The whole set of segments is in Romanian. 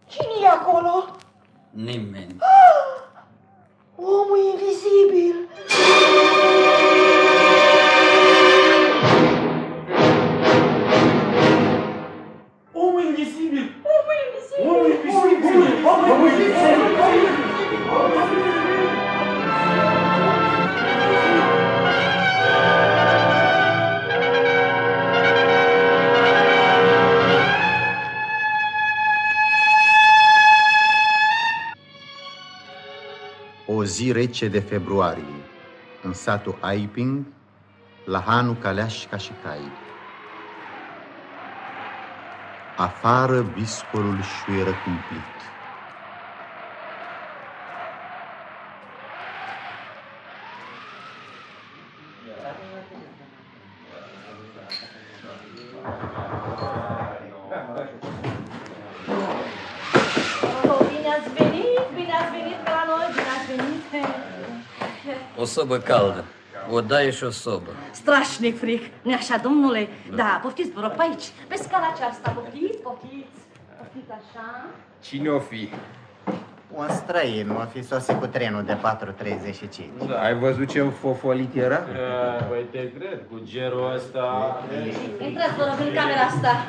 Cine e acolo? Nimeni. Omul invizibil. Omul invizibil! Omul invizibil! Omul invizibil! Omul invizibil! O zi rece de februarie, în satul Aiping, la Hanu Caleașca și Cai. Afară viscolul șuieră cumplit. O sobă caldă, o daie și o sobă. Strașnic fric, nu așa, domnule? Da, poftiți, vă rog, pe aici, pe scala aceasta, poftiți, poftiți, poftiți așa. Cine o fi? Un străin, o fi sosit cu trenul de 4:35. Da, ai văzut ce fofolit era? Păi te cred, cu gerul ăsta... Intrați, vă rog, în camera asta.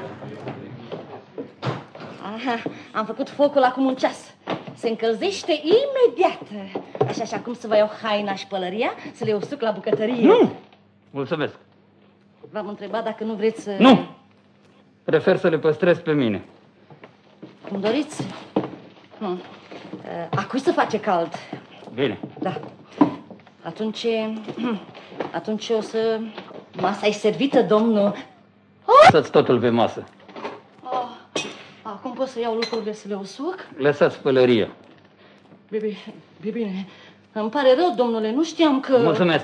Aha, am făcut focul acum un ceas. Se încălzește imediat. Așa cum să vă iau haina și pălăria, să le usuc la bucătărie. Nu! Mulțumesc. V-am întrebat dacă nu vreți să... Nu! Prefer să le păstrez pe mine. Cum doriți? Acum se face cald. Bine. Da. Atunci o să... Masa e servită, domnul. Lăsați totul pe masă. Acum pot să iau lucrurile să le usuc? Lăsați pălăria. Bine. Îmi pare rău, domnule, nu știam că... Mulțumesc.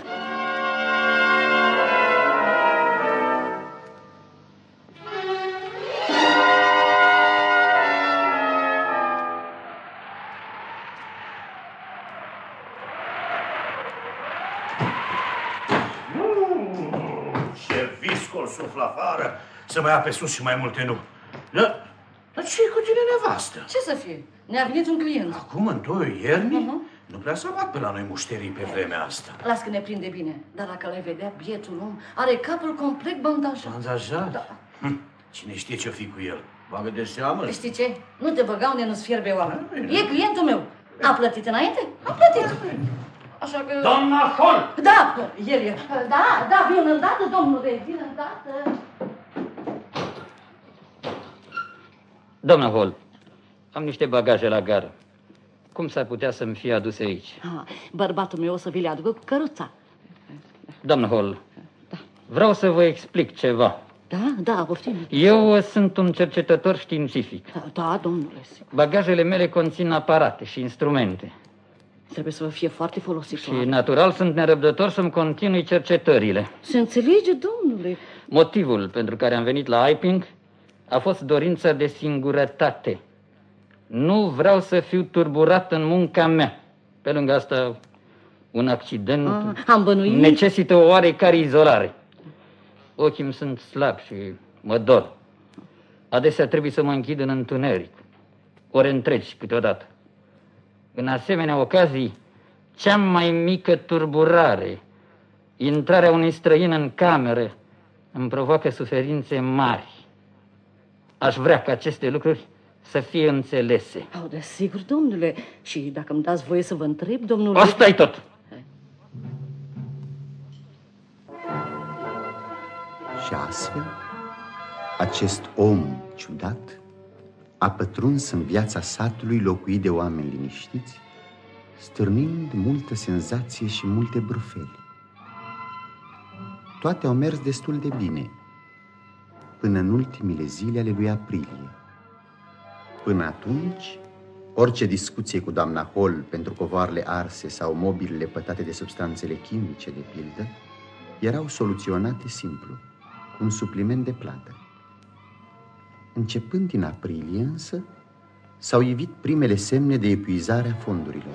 Ce viscol suflă afară, să mă ia pe sus și mai multe nu. Dar ce-i cu tine, nevastă? Ce să fie? Ne-a venit un client. Acum, în toiul iernii, nu prea s-a luat pe la noi mușterii pe vremea asta. Las că ne prinde bine. Dar dacă l-ai vedea, bietul om are capul complet bandajat. Bandajat? Da. Cine știe ce-o fi cu el? Bagă de seamă. Știi ce? Nu te băga unde nu-ți fierbe oameni. E clientul meu. A plătit înainte? A plătit. Așa că... Doamna Hall! Da, el e. Da, vin îndată, domnule, vin îndată. Doamna Hall, am niște bagaje la gară. Cum s-ar putea să-mi fie aduse aici? Bărbatul meu o să vi le aducă cu căruța. Doamna Hall, vreau să vă explic ceva. Da, poftim. Eu sunt un cercetător științific. Da, domnule. Bagajele mele conțin aparate și instrumente. Trebuie să vă fie foarte folositoare. Și natural sunt nerăbdător să-mi continui cercetările. Se înțelege, domnule. Motivul pentru care am venit la Aiping a fost dorința de singurătate. Nu vreau să fiu turburat în munca mea. Pe lângă asta, un accident am bănuit. necesită o oarecare izolare. Ochii îmi sunt slabi și mă dor. Adesea trebuie să mă închid în întuneric, ore întregi câteodată. În asemenea ocazii, cea mai mică turburare, intrarea unui străin în cameră, îmi provoacă suferințe mari. Aș vrea ca aceste lucruri să fie înțelese. Desigur, domnule. Și dacă îmi dați voie să vă întreb, domnule... Asta-i tot. Și astfel, acest om ciudat a pătruns în viața satului locuit de oameni liniștiți, stârnind multă senzație și multe brufeli. Toate au mers destul de bine, până în ultimile zile ale lui aprilie. Până atunci, orice discuție cu doamna Hall pentru covoarele arse sau mobilele pătate de substanțele chimice, de pildă, erau soluționate simplu, cu un supliment de plată. Începând din aprilie, însă, s-au ivit primele semne de epuizare a fondurilor.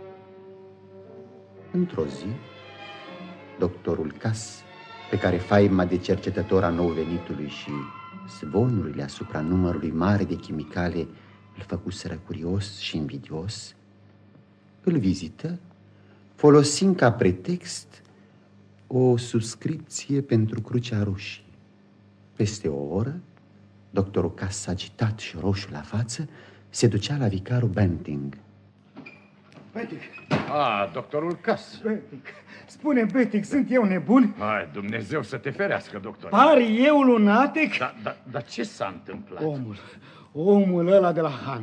Într-o zi, doctorul Cas, pe care faima de cercetător a nou venitului și zvonurile asupra numărului mare de chimicale îl făcuseră curios și invidios, îl vizită, folosind ca pretext o subscripție pentru Crucea Roșie. Peste o oră, doctorul Cass, agitat și roșu la față, se ducea la vicarul Benting. Benting. Doctorul Cass. Benting. Spune, Benting, sunt eu nebun? Hai, Dumnezeu să te ferească, doctor. Pari eu lunatic? Dar ce s-a întâmplat? Omul ăla de la Han.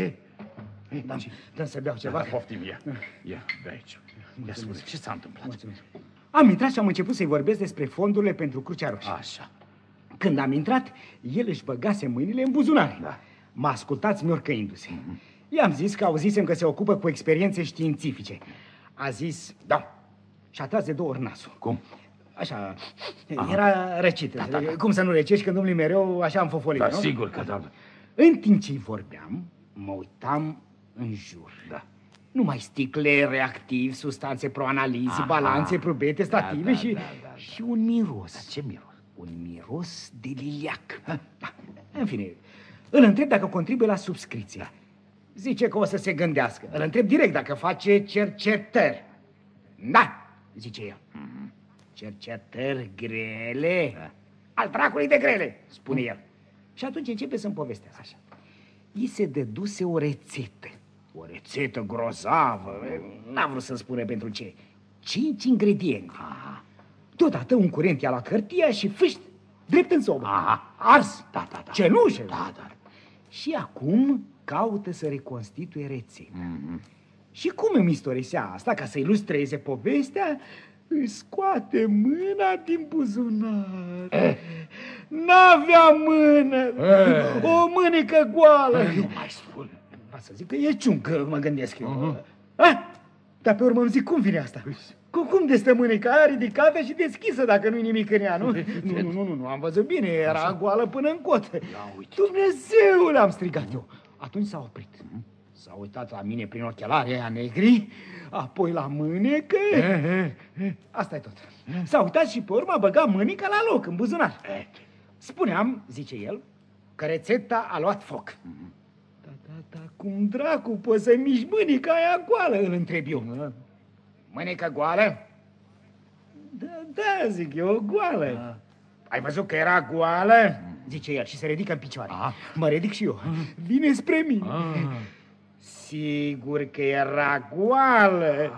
Dă să beau ceva. Poftim, ia, de aici. Ia spune, ce s-a întâmplat? Mulțumesc. Am intrat și am început să-i vorbesc despre fondurile pentru Crucea Roșie. Așa. Când am intrat, el își băgase mâinile în buzunare. Da. M-a ascultat smiorcăindu-se. I-am zis că auzisem că se ocupă cu experiențe științifice. A zis, da. Și a tras de 2 ori nasul. Cum? Așa, era răcit. Da. Cum să nu răcești când domnului mereu așa am fofolit, da, nu? Sigur că da. În timp ce-i vorbeam, mă uitam în jur. Da. Numai sticle, reactivi, substanțe proanalizi, balanțe, probete, stative și un miros. Da, ce miros? Un miros de liliac. Da. În fine, îl întreb dacă contribuie la subscripție. Da. Zice că o să se gândească. Îl întreb direct dacă face cercetări. Da, zice el. Cercetări grele? Da. Al dracului de grele, spune el. Și atunci începe să-mi povestească așa. I se dăduse o rețetă. O rețetă grozavă. N-a vrut să-mi spune pentru ce. 5 ingrediente. Deodată un curent i-a luat hârtia și fâșt, drept în sobă. Ars. Da. Cenușă. Da. Și acum caută să reconstituie rețeta. Și cum îmi istorisea asta, ca să ilustreze povestea, își scoate mâna din buzunar. N-avea mână. O mânecă goală. Nu mai spune. Va să zic că e ciuncă, mă gândesc eu. Dar pe urmă îmi zic, cum vine asta? Cum de stă mâneca aia ridicată și deschisă dacă nu-i nimic în ea, nu? Nu, am văzut bine, era goală până în cot. Dumnezeule, am strigat eu. Atunci s-a oprit. S-a uitat la mine prin ochelari aia negri, apoi la mânecă. Asta e tot. S-a uitat și pe urmă a băgat mânica la loc, în buzunar. Spuneam, zice el, că rețeta a luat foc. Da, cum dracu poți să miști mânica aia goală, îl întreb eu. Mânică goală? Da, zic eu, goală. Ai văzut că era goală? Zice el și se ridică în picioare. Mă ridic și eu. Vine spre mine. Sigur că era goală.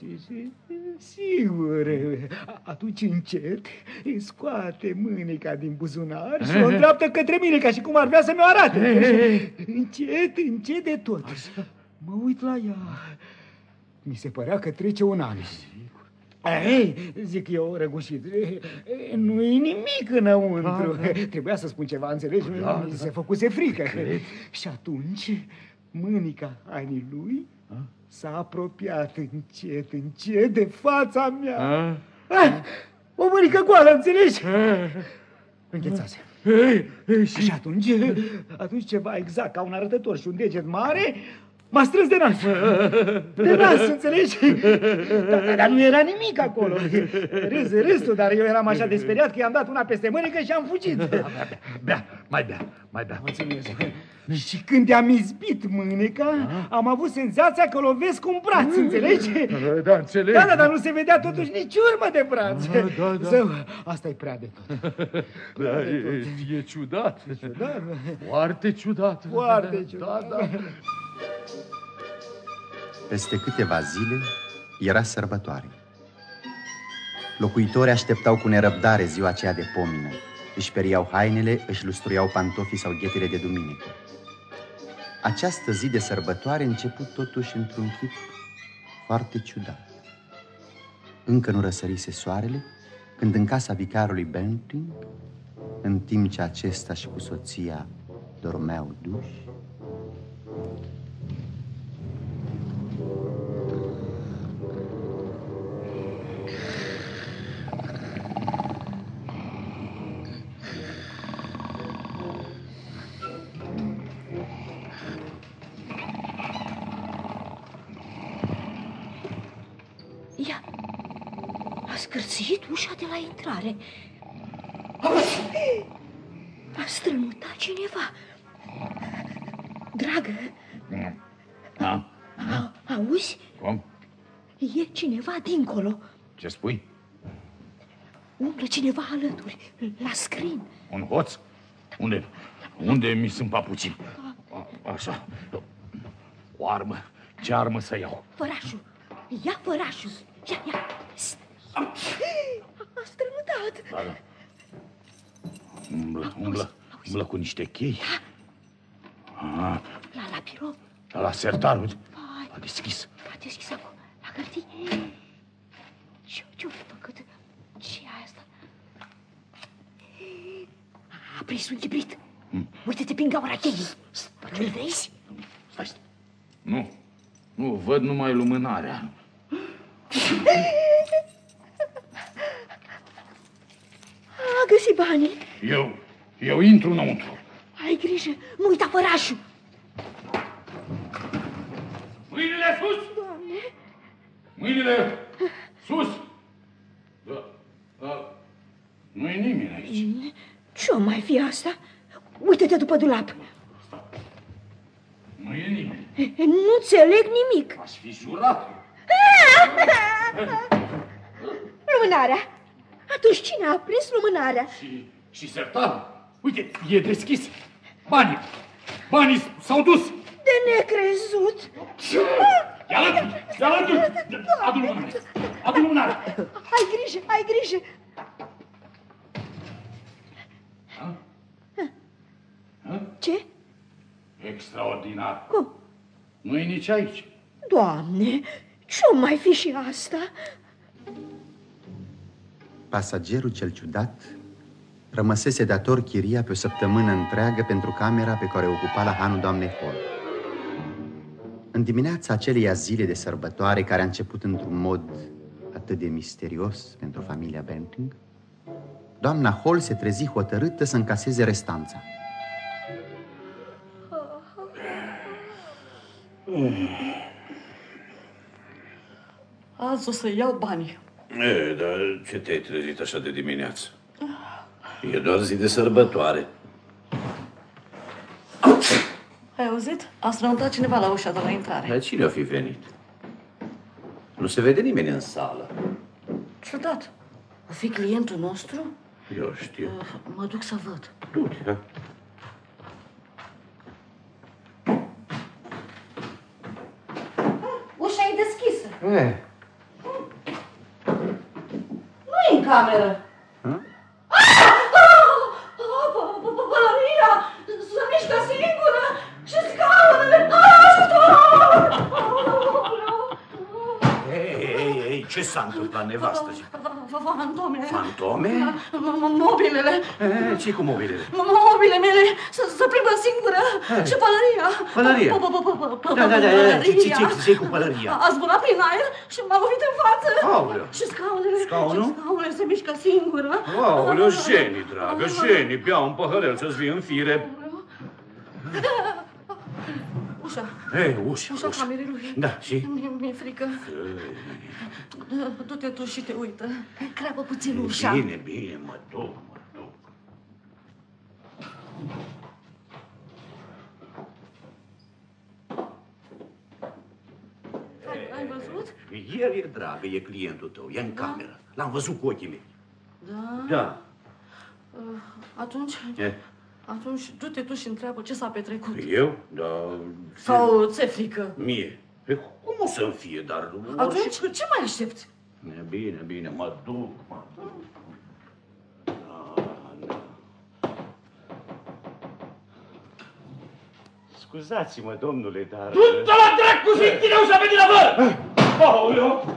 Sigur. Atunci încet îi scoate mânica din buzunar și o îndreaptă către mine, ca și cum ar vrea să mi-o arate. Încet de tot. Mă uit la ea. Mi se părea că trece un an. Zic eu răgușit, nu-i nimic înăuntru. Trebuia să spun ceva, înțelegi? Se făcuse frică. Și atunci mânica hainii lui s-a apropiat încet de fața mea. O mânică goală, înțelegi? Înghețase. Și atunci ceva exact ca un arătător și un deget mare m-a strâns de nas. De nas, înțelegi? Dar nu era nimic acolo. Râsul, dar eu eram așa de speriat că i-am dat una peste mânică și am fugit. Mai bea. Mulțumesc. Și când i-am izbit mânica, am avut senzația că lovesc un braț, înțelegi? Da, înțeleg. Da, dar nu se vedea totuși nici urmă de braț. Zău, asta e prea de tot. E ciudat. Foarte ciudat. Foarte ciudat. Da. Peste câteva zile era sărbătoare. Locuitorii așteptau cu nerăbdare ziua aceea de pomină. Își periau hainele, își lustruiau pantofii sau ghetile de duminică. Această zi de sărbătoare început totuși într-un chip foarte ciudat. Încă nu răsărise soarele când în casa vicarului Benting, în timp ce acesta și cu soția dormeau duși, scârțit ușa de la intrare. A strănutat cineva. Dragă, Da? auzi? Cum? E cineva dincolo. Ce spui? Umblă cineva alături, la scrin. Un hoț? Unde mi sunt papucii? Așa. O armă. Ce armă să iau? Fărașul, ia fărașul. Ia. A strănutat. Da. Umblă cu niște chei. La birou. La sertar, uite. A deschis. A deschis acum, la hârtie. Ce-o făcut? Ce e asta? A prins un chibrit. Uite-te prin gaura cheii. Nu-l vezi? Stai. Nu, văd numai lumânarea. A găsit banii. Eu intru înăuntru. Ai grijă, nu uita fărașul. Mâinile sus! Doamne! Mâinile sus! Da. Nu-i nimeni aici. Ce-o mai fi asta? Uite-te după dulap. Nu e nimeni. Nu înțeleg nimic. Aș fi jurat. Lumânarea. Atunci cine a aprins lumânarea? Și sertarul. Uite, e deschis. Banii s-au dus. De necrezut. Ia alături. Adu lumânarea. Ai grijă. Ce? Extraordinar. Cum? Nu-i nici aici. Doamne, ce-o mai fi și asta? Pasagerul cel ciudat rămăsese dator chiria pe o săptămână întreagă pentru camera pe care o ocupa la hanul doamnei Hall. În dimineața aceleia zile de sărbătoare, care a început într-un mod atât de misterios pentru familia Benting, doamna Hall se trezi hotărâtă să încaseze restanța. Azi o să iau banii. Dar ce te-ai trezit așa de dimineață? E doar zi de sărbătoare. Ai auzit? A strănutat cineva la ușa de la intrare. Dar cine o fi venit? Nu se vede nimeni în sală. Ciudat. O fi clientul nostru? Eu știu. Mă duc să văd. Du-te. Ușa e deschisă. Nu e în cameră. Pălăria se mișcă singură și scaunele. Ei, ce s-a întâmplat, nevastă? Fantome. Fantome? Mobilele. Ce cu mobilele? Mobile mele se plimbă singură. Și pălăria. Pălăria? Pălăria. Ce cu pălăria? A zburat prin aer și m-a lovit în față. Aoleu. Și scaunele. Scaunul? Și scaunele se mișcă singură. Aoleu, Jenny, dragă, Jenny, bea un păhărel să-ți vii în fire. Ușa. Ușa camerei lui. Da, și? Mi-e frică. Du-te tu și te uită. Crapă puțin ușa. Bine, mă duc. Ai văzut? El e dragă, e clientul tău, e în cameră. L-am văzut cu ochii mei. Da. Atunci du-te tu și întreabă ce s-a petrecut. Eu? Da. Sau ți-e frică? Mie? Cum o să-mi fie, dar... Atunci ce mai aștepți? Bine, mă duc. Scuzați-mă, domnule, dar... Du-te la dracu și închide ușa pe din afară! Aoleu!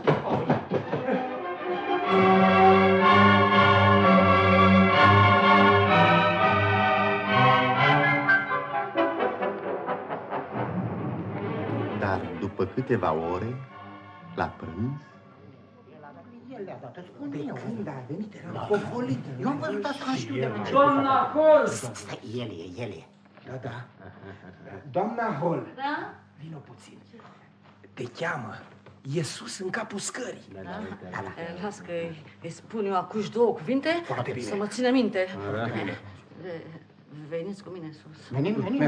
Dar după câteva ore, la prânz, De când a venit, era fofolită. Eu am văzut asta, știu de la Doamna Hall! Stai, el e. Da. Doamna Hall. Da? Vino puțin. Te cheamă. E sus în capul scării. Da. Las că îi spun eu acuși două cuvinte Foarte bine. să mă țină minte. Veniți cu mine sus. Venim.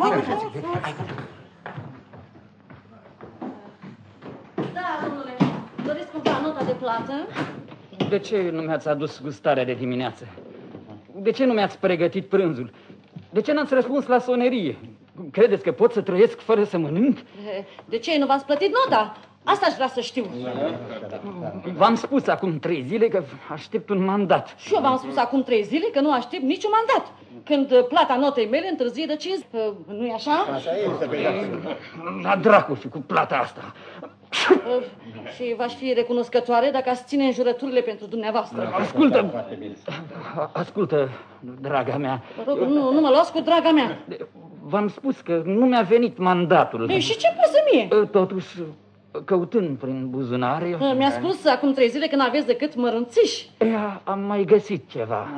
Da, domnule, doriți cumva nota de plată? De ce nu mi-ați adus gustarea de dimineață? De ce nu mi-ați pregătit prânzul? De ce n-ați răspuns la sonerie? Credeți că pot să trăiesc fără să mănânc? De ce nu v-ați plătit nota? Asta aș vrea să știu. V-am spus acum 3 zile că aștept un mandat. Și eu v-am spus acum 3 zile că nu aștept niciun mandat. Când plata notei mele întârzie de 5... Nu-i așa? Așa este. La dracu și cu plata asta. Și v-aș fi recunoscătoare dacă ați ține înjurăturile pentru dumneavoastră. Ascultă, draga mea. Vă rog, nu mă luați cu draga mea. V-am spus că nu mi-a venit mandatul. Ei, și ce pasă mie? Totuși, căutând prin buzunare... Mi-a spus acum 3 zile că n-aveți decât mărunțiși. Am mai găsit ceva.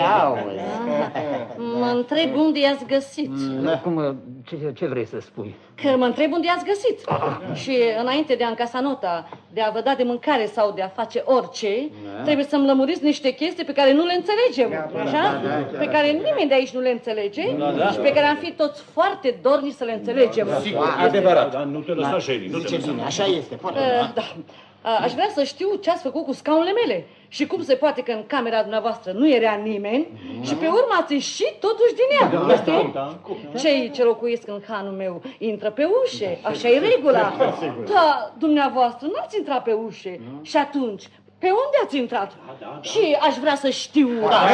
Mă întreb unde i-ați găsit. Cum, ce vrei să spui? Că mă întreb unde i-ați găsit. Și înainte de a încasa nota, de a vă da de mâncare sau de a face orice, trebuie să-mi lămuriți niște chestii pe care nu le înțelegem. Așa? Pe care nimeni de aici nu le înțelege și pe care am fi toți foarte dornici să le înțelegem. Sigur, adevărat. Da, nu te lăsa, Sherry. Zice bine, așa este. Da. Aș vrea să știu ce ați făcut cu scaunele mele și cum se poate că în camera dumneavoastră nu era nimeni și pe urmă ați ieșit totuși din ea. Cei ce locuiesc în hanul meu intră pe ușe, așa e regula. Da, dumneavoastră n-ați intrat pe ușe și atunci pe unde ați intrat? Și aș vrea să știu.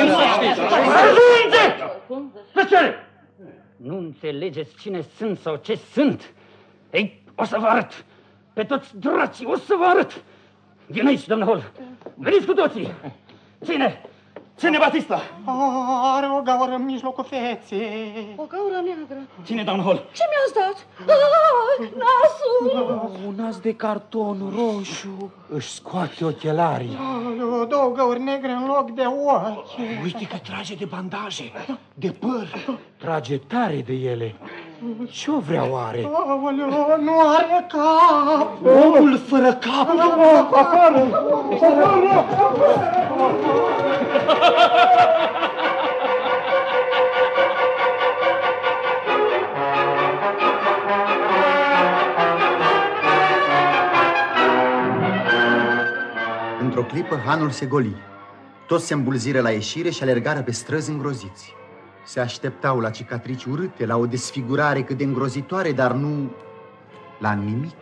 Tăcere! Nu înțelegeți cine sunt sau ce sunt? Ei, o să vă arăt! Pe toți dracii, o să vă arăt! Vin aici, domnul Hall! Veniți cu toții! Ține! Ține Batista! Are o gaură în mijlocul feței. O gaură neagră. Ține, domnul Hall! Ce mi-ați dat? Nasul! Un nas de carton roșu. Își scoate ochelarii. Două gauri negre în loc de ochi. Uite că trage de bandaje, de păr. Trage tare de ele. Ce-o vrea oare? Aoleu, nu are cap! Omul fără cap! Într-o clipă, hanul se goli. Toți se îmbulziră la ieșire și alergară pe străzi îngroziți. Se așteptau la cicatrici urâte, la o desfigurare cât de îngrozitoare, dar nu la nimic.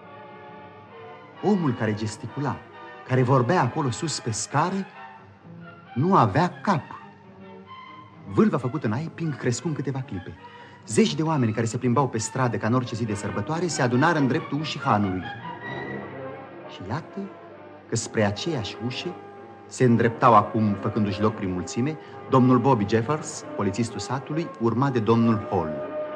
Omul care gesticula, care vorbea acolo sus pe scară, nu avea cap. Vâlva făcută în aiping crescu în câteva clipe. Zeci de oameni care se plimbau pe stradă ca în orice zi de sărbătoare se adunară în dreptul ușii hanului. Și iată că spre aceeași ușă se îndreptau acum, făcându-și loc prin mulțime, domnul Bobby Jeffers, polițistul satului, urmat de domnul Hall.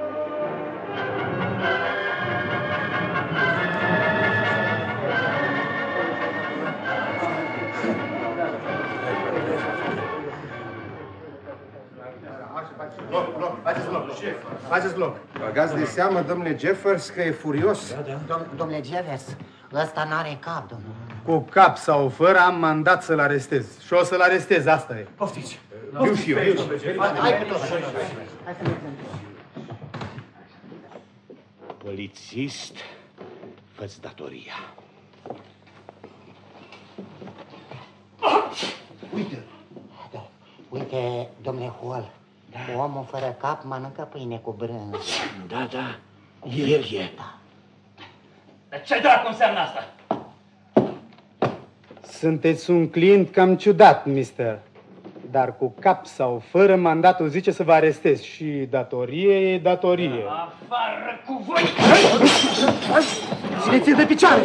Faceți loc. Băgați de seamă, domnule Jeffers, că e furios. Domnule Jeffers, ăsta n-are cap, domnule. Cu cap sau fără am mandat să-l arestez. Și o să-l arestez, asta e. Poftiți. Viu și eu. Hai cu tot. Hai să mergem. Polițist, fă-ți datoria. Uite, domnule Hall, omul fără cap mănâncă pâine cu brânză. Da, da, el e. Dar ce dracu înseamnă asta? Sunteți un client cam ciudat, mister. Dar cu cap sau fără, mandatul zice să vă arestez. Și datorie e datorie. Afară cu voi! Țineți-l de picioare!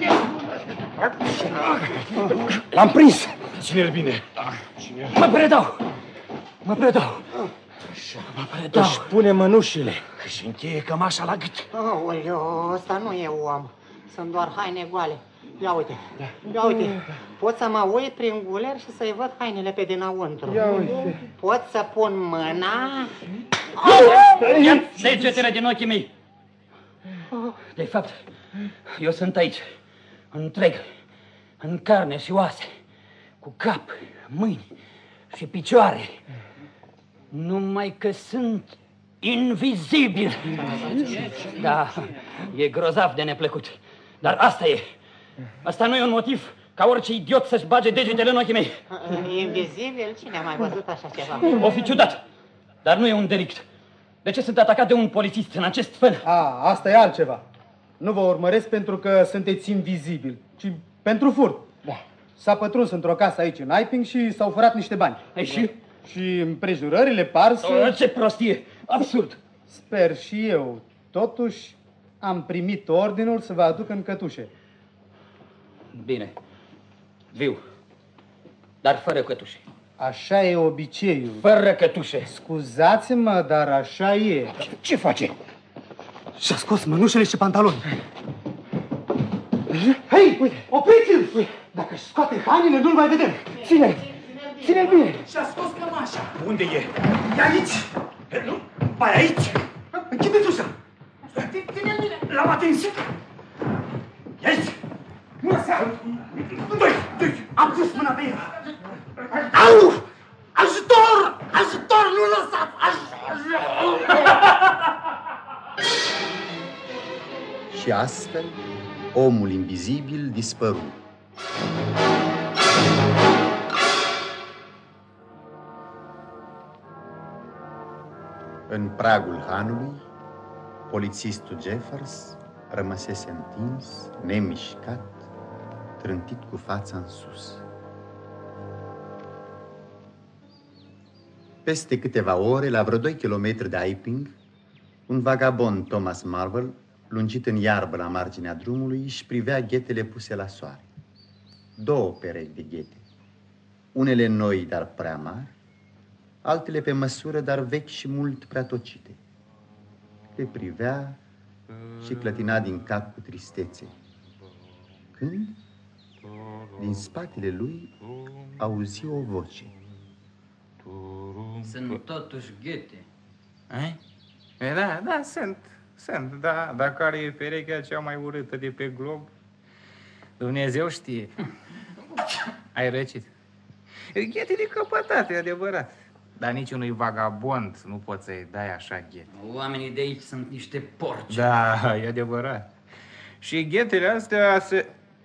L-am prins! Ține-l bine. Mă predau! Mă predau! Mă predau! Își pune mănușile. Și încheie cămașa la gât. Aoleu, ăsta nu e om. Sunt doar haine goale. Ia uite, ia uite. Pot să mă uit prin guler și să-i văd hainele pe dinăuntru. Ia uite. Pot să pun mâna... Ia degetele din ochii mei! De fapt, eu sunt aici, întreg, în carne și oase, cu cap, mâini și picioare. Numai că sunt invizibil. Da, e grozav de neplăcut. Dar asta e. Asta nu e un motiv ca orice idiot să-și bage degetele în ochii mei. Invizibil? Cine a mai văzut așa ceva? O fi ciudat, dar nu e un delict. De ce sunt atacat de un polițist în acest fel? Asta e altceva. Nu vă urmăresc pentru că sunteți invizibil, ci pentru furt. Da. S-a pătruns într-o casă aici în Iping și s-au furat niște bani. Și? Și împrejurările par să... Ce prostie! Absurd! Sper și eu. Totuși am primit ordinul să vă aduc în cătușe. Bine. Viu. Dar fără cătușe. Așa e obiceiul. Fără cătușe. Scuzați-mă, dar așa e. Ce face? Și-a scos mănușele și pantaloni. Hei, uite, opriți-l! Dacă își scoate hainele, nu-l mai vedem. Ține-l! Ține-l bine! Și-a scos cămașa. Unde e? E aici! Nu? Mai aici? Închideți ușa! Ține-l bine! L-am atins! E aici! Doi! Am pus mâna pe el! Au! Ajutor! Ajutor! Nu lăsați! Și astfel, omul invizibil dispăru. În pragul hanului, polițistul Jeffers rămăsese întins, nemișcat, trântit cu fața în sus. Peste câteva ore, la vreo 2 kilometri de Iping, un vagabond, Thomas Marvel, lungit în iarbă la marginea drumului, își privea ghetele puse la soare. 2 perechi de ghete, unele noi, dar prea mari, altele pe măsură, dar vechi și mult prea tocite. Le privea și clătina din cap cu tristețe. Când, din spatele lui, auzi o voce. Sunt totuși ghete. Da, sunt, da, dar care e perechea cea mai urâtă de pe glob? Dumnezeu știe. Ai răcit. Ghete de căpătate, adevărat. Dar niciunui vagabond nu poți să-i dai așa ghete. Oamenii de aici sunt niște porci. Da, e adevărat. Și ghetele astea se...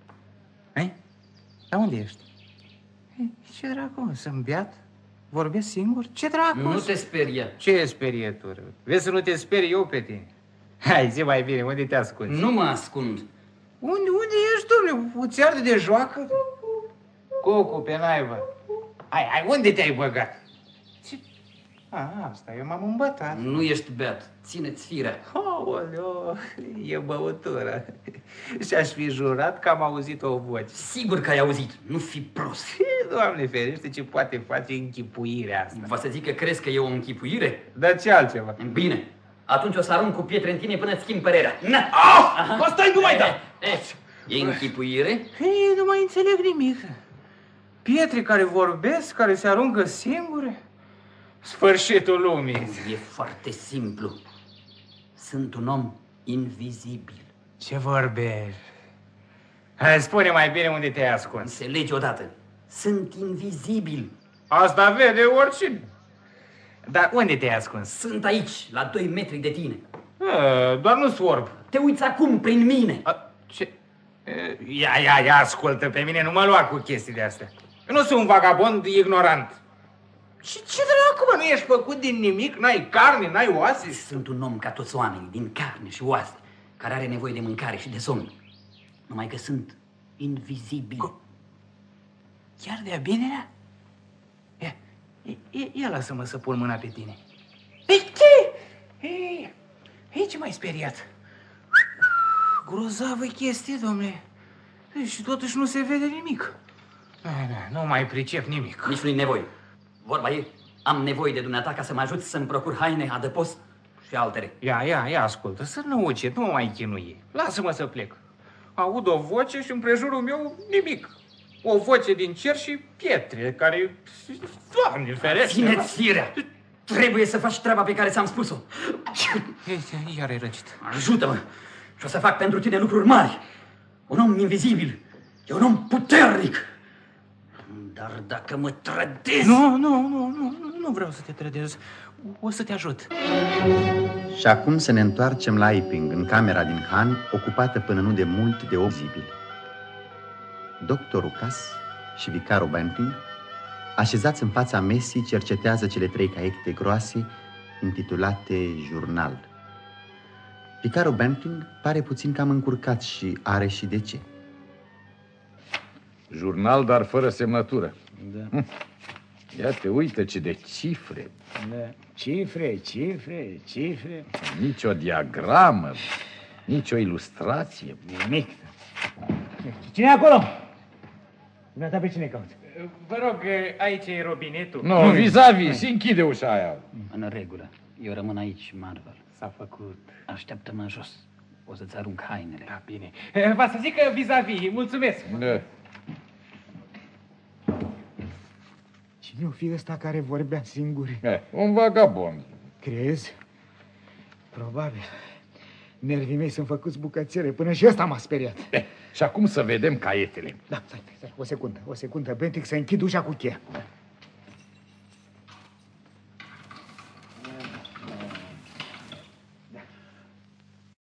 Dar unde ești? Ce dracu, sunt beat? Vorbesc singur? Ce dracu? Nu te speria. Ce sperietură? Vezi să nu te sperii eu pe tine. Hai, zi mai bine, unde te ascunzi? Nu mă ascund. Unde ești, domnule? Uți arde de joacă? Cocu, pe naivă. Hai, unde te-ai băgat? Ce? Asta, eu m-am îmbătat. Nu ești beat, ține-ți firea. Aoleo, e băutură. Și-aș fi jurat că am auzit o voce. Sigur că ai auzit, nu fi prost. Doamne ferește, ce poate face închipuirea asta. Va să zic că crezi că e o închipuire? Dar ce altceva? Bine, atunci o să arunc cu pietre în tine până-ți schimb părerea. Stai, nu mai da! E închipuire? Nu mai înțeleg nimic. Pietre care vorbesc, care se aruncă singure? Sfârșitul lumii. E foarte simplu. Sunt un om invizibil. Ce vorbești? Hai, spune mai bine unde te-ai ascuns. Înțelegi odată. Sunt invizibil. Asta vede oricine. Dar unde te-ai ascuns? Sunt aici, la 2 metri de tine. Doar nu sorb. Te uiți acum prin mine. Ce? Ia, ascultă pe mine, nu mă lua cu chestii de astea. Eu nu sunt un vagabond ignorant. Și ce dracu, mă, nu ești făcut din nimic? N-ai carne, n-ai oase? Sunt un om ca toți oamenii, din carne și oase, care are nevoie de mâncare și de somn. Numai că sunt invizibil. Chiar de-a binerea? Ia lasă-mă să pun mâna pe tine. Ei, ce m-ai speriat? Grozavă chestie, domnule. Și totuși nu se vede nimic. Nu mai pricep nimic. Nici nu-i nevoie. Vorba e, am nevoie de dumneata ca să mă ajuți să-mi procur haine, adăpost și altele. Ia, ascultă, să nu ucid, nu mă mai chinui. Lasă-mă să plec. Aud o voce și în prejurul meu nimic. O voce din cer și pietre care... Doamne ferește! Ține-ți firea! Trebuie să faci treaba pe care ți-am spus-o. Iar ai răcit. Ajută-mă și o să fac pentru tine lucruri mari. Un om invizibil e un om puternic. Dar dacă mă trădezi... Nu, Nu vreau să te trădez. O să te ajut. Și acum să ne întoarcem la Iping, în camera din Han, ocupată până nu de mult de obzibili. Doctorul Cas și vicarul Banting, așezați în fața mesii, cercetează cele 3 caiete groase intitulate Jurnal. Vicarul Banting pare puțin cam încurcat și are și de ce. Jurnal, dar fără semnătură. Da. Ia te uită ce de cifre. Da. Cifre. Nici o diagramă, nici o ilustrație. Nimic. Cine e acolo? Dumneata pe cine cauți? Vă rog, aici e robinetul. Nu, vis-a-vis, și închide ușa aia. În regulă. Eu rămân aici, Marvel. S-a făcut. Așteaptă-mă jos. O să-ți arunc hainele. Da, bine. Va să zic vis-a-vis. Mulțumesc. Da. Cine o fi ăsta care vorbea singur? Un vagabond. Crezi? Probabil. Nervii mei sunt făcuți bucățele, până și ăsta m-a speriat. Și acum să vedem caietele. Da, stai, o secundă. Bentic, să închid ușa cu cheia.